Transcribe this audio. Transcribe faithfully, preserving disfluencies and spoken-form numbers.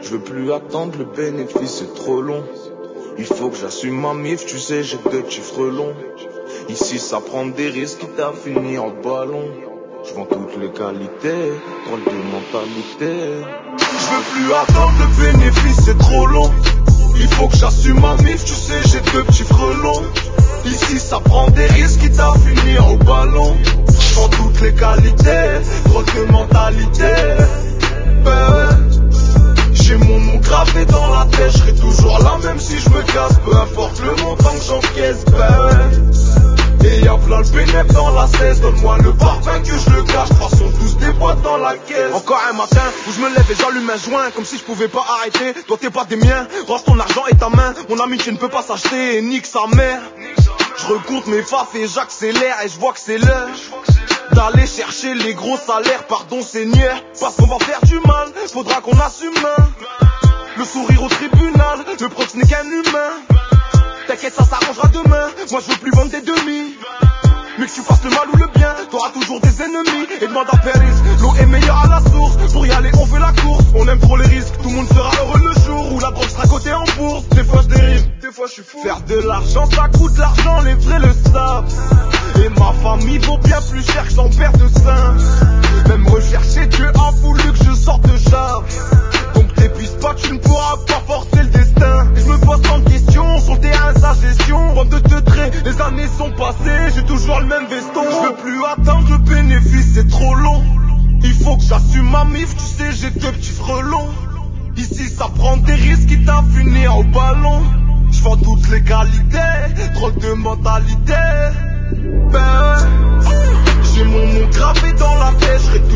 Je veux plus attendre, le bénéfice est trop long. Il faut que j'assume ma mif, tu sais j'ai deux petits frelons. Ici ça prend des risques, quitte à finir en ballon. Je vends toutes les qualités, drôle de mentalité. Je veux plus attendre, le bénéfice c'est trop long. Il faut que j'assume ma mif, tu sais j'ai deux petits frelons. Ici ça prend des risques, quitte à finir au ballon. Je vends toutes les qualités, drôle de mentalité. Ben, j'ai mon nom gravé dans la tête, je serai toujours là même si je me casse. Peu importe le montant que j'encaisse, ben. Et y'a plein le bénéf dans la cesse. Donne-moi le parfum que je le cache. De toute façon tous des boîtes dans la caisse. Encore un matin où je me lève et j'allume un joint, comme si je pouvais pas arrêter. Toi t'es pas des miens, range ton argent et ta main. Mon amitié ne peut pas s'acheter et nique sa mère. Je recompte mes faces et j'accélère et je vois que c'est l'heure d'aller chercher les gros salaires, pardon Seigneur. Parce qu'on va faire du mal, faudra qu'on assume hein. Le sourire au tribunal, le prox n'est qu'un humain. T'inquiète ça s'arrangera demain, moi je veux plus vendre des demi. Mais que tu fasses le mal ou le bien, t'auras toujours des ennemis. Et demande à Paris, l'eau est meilleure à la source. Pour y aller on fait la course, on aime trop les risques. Tout le monde sera heureux le jour où la drogue sera cotée en bourse. Des fois je dérive, des fois je suis fou. Faire de l'argent ça coûte l'argent, les vrais le savent. Et ma famille vaut bien plus cher que j'en perds de sein. Même rechercher Dieu a voulu que je sorte de charge. Donc t'épuises pas, tu ne pourras pas forcer le destin. Et je me pose tant de questions, sur le terrain sa gestion. Bande de teutrés, les années sont passées, j'ai toujours le même veston. Je veux plus attendre, le bénéfice c'est trop long. Il faut que j'assume ma mif, tu sais j'ai deux petits frelons. Ici ça prend des risques, quitte à finir au ballon. Je vends toutes les qualités, drôle de mentalité. Ben, j'ai mon nom gravé dans la tête, je serai